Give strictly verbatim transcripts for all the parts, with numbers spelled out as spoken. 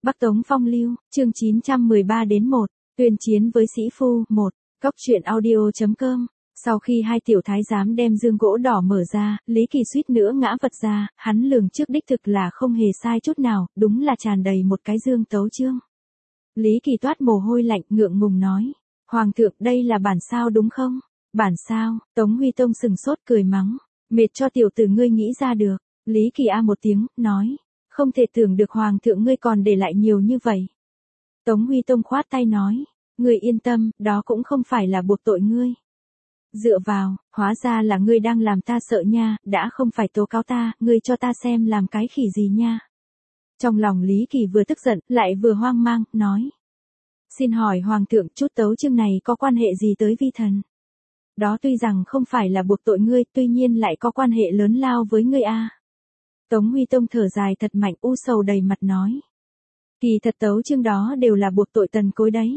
Bắc Tống Phong Lưu, chương chín trăm mười ba đến một, tuyên chiến với sĩ phu, một, Cóc truyện audio chấm com. Sau khi hai tiểu thái giám đem dương gỗ đỏ mở ra, Lý Kỳ suýt nữa ngã vật ra, hắn lường trước đích thực là không hề sai chút nào, đúng là tràn đầy một cái dương tấu chương. Lý Kỳ toát mồ hôi lạnh, ngượng ngùng nói, Hoàng thượng, đây là bản sao đúng không? Bản sao? Tống Huy Tông sừng sốt cười mắng, mệt cho tiểu tử ngươi nghĩ ra được. Lý Kỳ a một tiếng, nói, không thể tưởng được Hoàng thượng ngươi còn để lại nhiều như vậy. Tống Huy Tông khoát tay nói, ngươi yên tâm, đó cũng không phải là buộc tội ngươi. Dựa vào, hóa ra là ngươi đang làm ta sợ nha, đã không phải tố cáo ta, ngươi cho ta xem làm cái khỉ gì nha. Trong lòng Lý Kỳ vừa tức giận, lại vừa hoang mang, nói. Xin hỏi Hoàng thượng, chút tấu chương này có quan hệ gì tới vi thần? Đó tuy rằng không phải là buộc tội ngươi, tuy nhiên lại có quan hệ lớn lao với ngươi a. Tống Huy Tông thở dài thật mạnh, u sầu đầy mặt nói. Kỳ thật tấu chương đó đều là buộc tội Tần Cối đấy.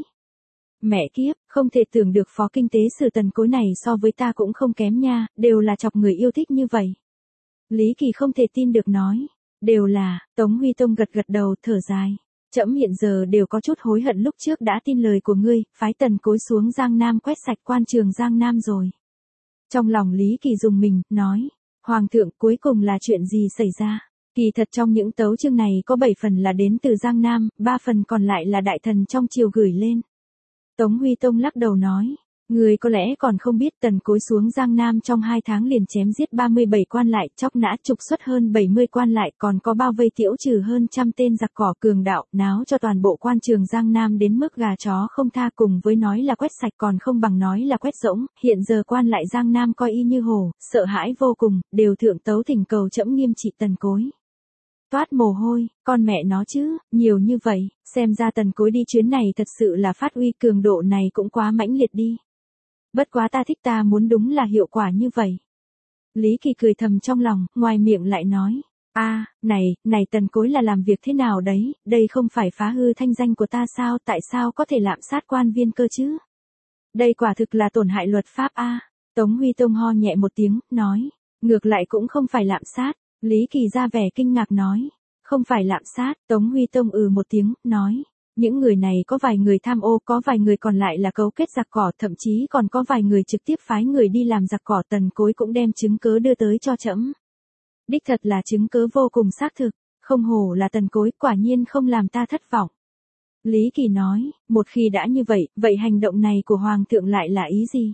Mẹ kiếp, không thể tưởng được phó kinh tế sử Tần Cối này so với ta cũng không kém nha, đều là chọc người yêu thích như vậy. Lý Kỳ không thể tin được nói, đều là, Tống Huy Tông gật gật đầu thở dài. Trẫm hiện giờ đều có chút hối hận lúc trước đã tin lời của ngươi, phái Tần Cối xuống Giang Nam quét sạch quan trường Giang Nam rồi. Trong lòng Lý Kỳ dùng mình, nói, Hoàng thượng cuối cùng là chuyện gì xảy ra? Kỳ thật trong những tấu chương này có bảy phần là đến từ Giang Nam, ba phần còn lại là đại thần trong triều gửi lên. Tống Huy Tông lắc đầu nói, người có lẽ còn không biết Tần Cối xuống Giang Nam trong hai tháng liền chém giết ba mươi bảy quan lại, chóc nã trục xuất hơn bảy mươi quan lại, còn có bao vây tiễu trừ hơn trăm tên giặc cỏ cường đạo, náo cho toàn bộ quan trường Giang Nam đến mức gà chó không tha, cùng với nói là quét sạch còn không bằng nói là quét rỗng, hiện giờ quan lại Giang Nam coi y như hổ, sợ hãi vô cùng, đều thượng tấu thỉnh cầu trẫm nghiêm trị Tần Cối. Toát mồ hôi, con mẹ nó chứ, nhiều như vậy, xem ra Tần Cối đi chuyến này thật sự là phát uy, cường độ này cũng quá mãnh liệt đi. Bất quá ta thích, ta muốn đúng là hiệu quả như vậy. Lý Kỳ cười thầm trong lòng, ngoài miệng lại nói, a, à, này, này Tần Cối là làm việc thế nào đấy, đây không phải phá hư thanh danh của ta sao, tại sao có thể lạm sát quan viên cơ chứ? Đây quả thực là tổn hại luật pháp a. À. Tống Huy Tông ho nhẹ một tiếng, nói, ngược lại cũng không phải lạm sát. Lý Kỳ ra vẻ kinh ngạc nói, không phải lạm sát. Tống Huy Tông ừ một tiếng, nói, những người này có vài người tham ô, có vài người còn lại là cấu kết giặc cỏ, thậm chí còn có vài người trực tiếp phái người đi làm giặc cỏ. Tần Cối cũng đem chứng cớ đưa tới cho trẫm. Đích thật là chứng cớ vô cùng xác thực, không hổ là Tần Cối, quả nhiên không làm ta thất vọng. Lý Kỳ nói, một khi đã như vậy, vậy hành động này của Hoàng thượng lại là ý gì?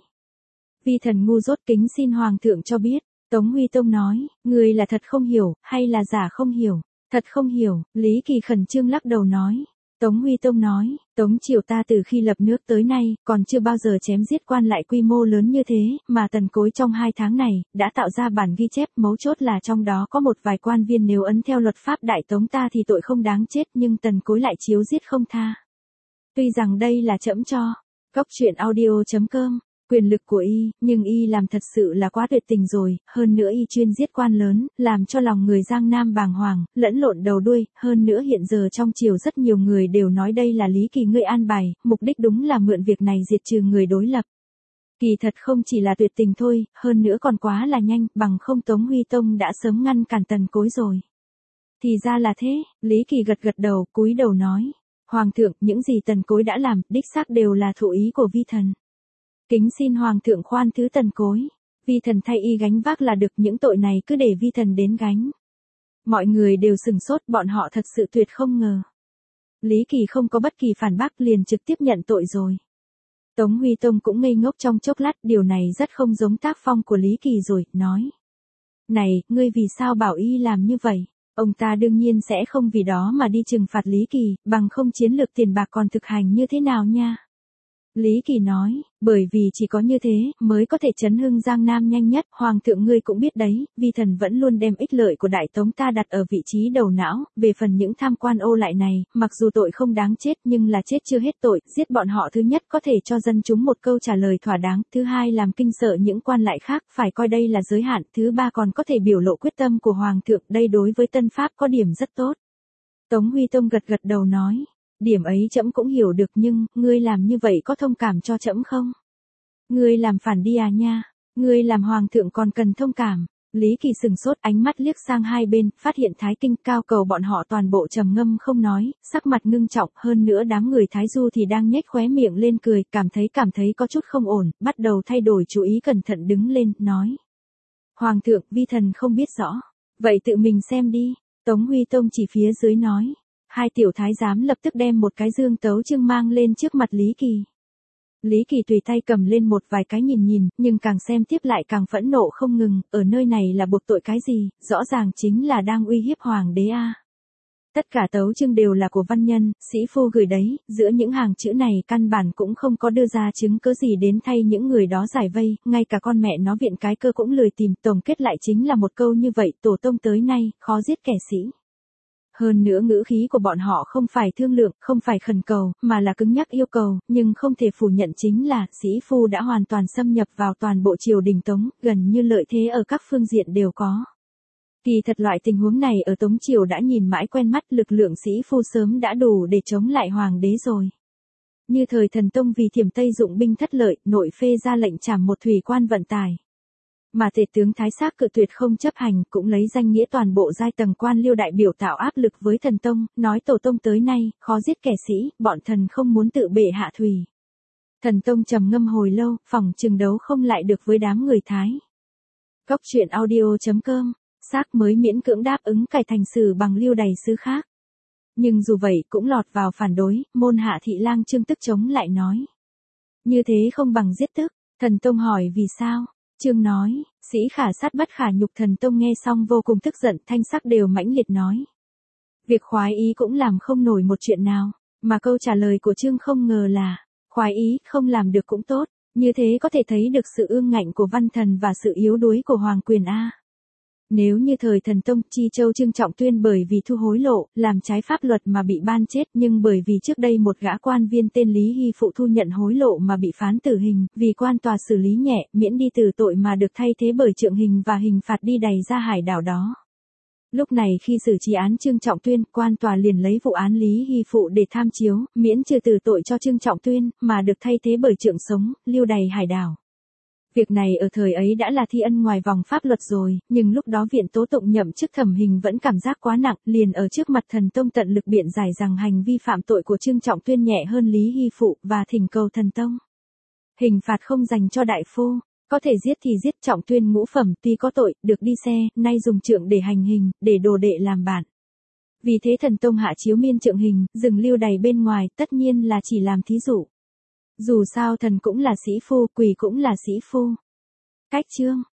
Vi thần ngu dốt kính xin Hoàng thượng cho biết. Tống Huy Tông nói, người là thật không hiểu, hay là giả không hiểu? Thật không hiểu. Lý Kỳ khẩn trương lắc đầu nói. Tống Huy Tông nói, Tống triều ta từ khi lập nước tới nay, còn chưa bao giờ chém giết quan lại quy mô lớn như thế, mà Tần Cối trong hai tháng này, đã tạo ra bản ghi chép, mấu chốt là trong đó có một vài quan viên nếu ấn theo luật pháp Đại Tống ta thì tội không đáng chết, nhưng Tần Cối lại chiếu giết không tha. Tuy rằng đây là trẫm cho, Cóc truyện audio chấm com. Quyền lực của y, nhưng y làm thật sự là quá tuyệt tình rồi, hơn nữa y chuyên giết quan lớn, làm cho lòng người Giang Nam bàng hoàng, lẫn lộn đầu đuôi, hơn nữa hiện giờ trong triều rất nhiều người đều nói đây là Lý Kỳ ngươi an bài, mục đích đúng là mượn việc này diệt trừ người đối lập. Kỳ thật không chỉ là tuyệt tình thôi, hơn nữa còn quá là nhanh, bằng không Tống Huy Tông đã sớm ngăn cản Tần Cối rồi. Thì ra là thế, Lý Kỳ gật gật đầu, cúi đầu nói, Hoàng thượng, những gì Tần Cối đã làm, đích xác đều là thụ ý của vi thần. Kính xin Hoàng thượng khoan thứ Tần Cối, vi thần thay y gánh vác là được, những tội này cứ để vi thần đến gánh. Mọi người đều sừng sốt, bọn họ thật sự tuyệt không ngờ. Lý Kỳ không có bất kỳ phản bác, liền trực tiếp nhận tội rồi. Tống Huy Tông cũng ngây ngốc trong chốc lát, điều này rất không giống tác phong của Lý Kỳ rồi, nói. Này, ngươi vì sao bảo y làm như vậy? Ông ta đương nhiên sẽ không vì đó mà đi trừng phạt Lý Kỳ, bằng không chiến lược tiền bạc còn thực hành như thế nào nha? Lý Kỳ nói, bởi vì chỉ có như thế, mới có thể chấn hưng Giang Nam nhanh nhất, Hoàng thượng ngươi cũng biết đấy, vi thần vẫn luôn đem ích lợi của Đại Tống ta đặt ở vị trí đầu não, về phần những tham quan ô lại này, mặc dù tội không đáng chết nhưng là chết chưa hết tội, giết bọn họ thứ nhất có thể cho dân chúng một câu trả lời thỏa đáng, thứ hai làm kinh sợ những quan lại khác, phải coi đây là giới hạn, thứ ba còn có thể biểu lộ quyết tâm của Hoàng thượng, đây đối với Tân Pháp có điểm rất tốt. Tống Huy Tông gật gật đầu nói. Điểm ấy trẫm cũng hiểu được, nhưng, ngươi làm như vậy có thông cảm cho trẫm không? Ngươi làm phản đi à nha, ngươi làm Hoàng thượng còn cần thông cảm. Lý Kỳ sừng sốt, ánh mắt liếc sang hai bên, phát hiện Thái Kinh Cao Cầu bọn họ toàn bộ trầm ngâm không nói, sắc mặt ngưng trọng, hơn nữa đám người Thái Du thì đang nhếch khóe miệng lên cười, cảm thấy cảm thấy có chút không ổn, bắt đầu thay đổi chú ý, cẩn thận đứng lên, nói. Hoàng thượng, vi thần không biết rõ. Vậy tự mình xem đi. Tống Huy Tông chỉ phía dưới nói. Hai tiểu thái giám lập tức đem một cái dương tấu chương mang lên trước mặt Lý Kỳ. Lý Kỳ tùy tay cầm lên một vài cái nhìn nhìn, nhưng càng xem tiếp lại càng phẫn nộ không ngừng, ở nơi này là buộc tội cái gì, rõ ràng chính là đang uy hiếp hoàng đế a. Tất cả tấu chương đều là của văn nhân, sĩ phu gửi đấy, giữa những hàng chữ này căn bản cũng không có đưa ra chứng cứ gì đến thay những người đó giải vây, ngay cả con mẹ nó viện cái cơ cũng lười tìm, tổng kết lại chính là một câu như vậy, tổ tông tới nay, khó giết kẻ sĩ. Hơn nữa ngữ khí của bọn họ không phải thương lượng, không phải khẩn cầu, mà là cứng nhắc yêu cầu, nhưng không thể phủ nhận chính là, sĩ phu đã hoàn toàn xâm nhập vào toàn bộ triều đình Tống, gần như lợi thế ở các phương diện đều có. Kỳ thật loại tình huống này ở Tống Triều đã nhìn mãi quen mắt, lực lượng sĩ phu sớm đã đủ để chống lại hoàng đế rồi. Như thời Thần Tông vì Thiểm Tây dụng binh thất lợi, nội phê ra lệnh trảm một thủy quan vận tải. Mà tể tướng Thái Xác cự tuyệt không chấp hành, cũng lấy danh nghĩa toàn bộ giai tầng quan liêu đại biểu tạo áp lực với Thần Tông, nói tổ tông tới nay, khó giết kẻ sĩ, bọn thần không muốn tự bệ hạ thủy. Thần Tông trầm ngâm hồi lâu, phòng chừng đấu không lại được với đám người Thái. Góc truyện audio chấm com, Xác mới miễn cưỡng đáp ứng cải thành xử bằng liêu đầy sứ khác. Nhưng dù vậy cũng lọt vào phản đối, môn hạ thị lang Trương tức chống lại nói. Như thế không bằng giết tức, Thần Tông hỏi vì sao? Trương nói, sĩ khả sát bất khả nhục. Thần Tông nghe xong vô cùng tức giận, thanh sắc đều mãnh liệt nói. Việc khoái ý cũng làm không nổi một chuyện nào, mà câu trả lời của Trương không ngờ là, khoái ý không làm được cũng tốt, như thế có thể thấy được sự ương ngạnh của văn thần và sự yếu đuối của hoàng quyền A. Nếu như thời Thần Tông, Chi Châu Trương Trọng Tuyên bởi vì thu hối lộ, làm trái pháp luật mà bị ban chết, nhưng bởi vì trước đây một gã quan viên tên Lý Hy Phụ thu nhận hối lộ mà bị phán tử hình, vì quan tòa xử lý nhẹ, miễn đi tử tội mà được thay thế bởi trượng hình và hình phạt đi đày ra hải đảo đó. Lúc này khi xử trí án Trương Trọng Tuyên, quan tòa liền lấy vụ án Lý Hy Phụ để tham chiếu, miễn trừ tử tội cho Trương Trọng Tuyên, mà được thay thế bởi trượng sống, lưu đày hải đảo. Việc này ở thời ấy đã là thi ân ngoài vòng pháp luật rồi, nhưng lúc đó viện tố tụng nhậm chức thẩm hình vẫn cảm giác quá nặng, liền ở trước mặt Thần Tông tận lực biện giải rằng hành vi phạm tội của Trương Trọng Tuyên nhẹ hơn Lý Hy Phụ, và thỉnh cầu Thần Tông. Hình phạt không dành cho đại phu, có thể giết thì giết. Trọng Tuyên ngũ phẩm tuy có tội, được đi xe, nay dùng trượng để hành hình, để đồ đệ làm bạn. Vì thế Thần Tông hạ chiếu miên trượng hình, dừng lưu đày bên ngoài, tất nhiên là chỉ làm thí dụ. Dù sao thần cũng là sĩ phu, quỷ cũng là sĩ phu. Cách chương